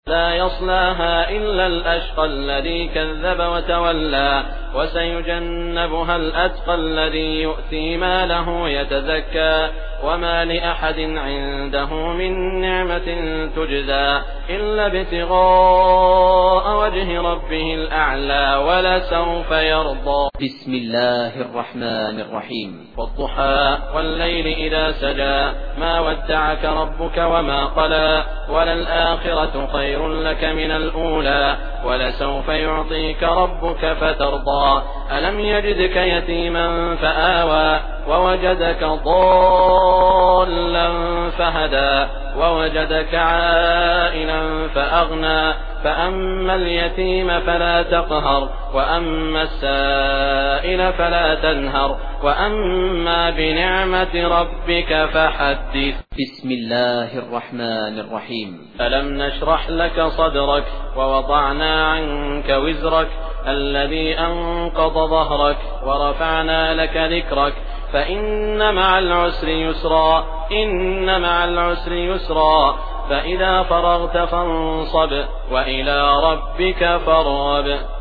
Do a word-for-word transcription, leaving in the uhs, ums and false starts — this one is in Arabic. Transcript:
لا يصلاها إلا الأشقى الذي كذب وتولى وسيجنبها الأتقى الذي يؤتي ماله يتزكى وما لأحد عنده من نعمة تجزى إلا ابتغاء وجه ربه الأعلى ولسوف يرضى. بسم الله الرحمن الرحيم. والضحى والليل إذا سجى ما ودعك ربك وما قلى وللآخرة خير لك من الأولى ولسوف يعطيك ربك فترضى. ألم يجدك يتيما فآوى ووجدك ضالا فهدى ووجدك عائلا فأغنى فأما اليتيم فلا تقهر وأما السائل فلا تنهر وأما بنعمة ربك فحدث. بسم الله الرحمن الرحيم. ألم نشرح لك صدرك ووضعنا عنك وزرك الذي أنقض ظهرك ورفعنا لك ذكرك فإن مع العسر يسرا إن مع العسر يسرا فإذا فرغت فانصب وإلى ربك فارغب.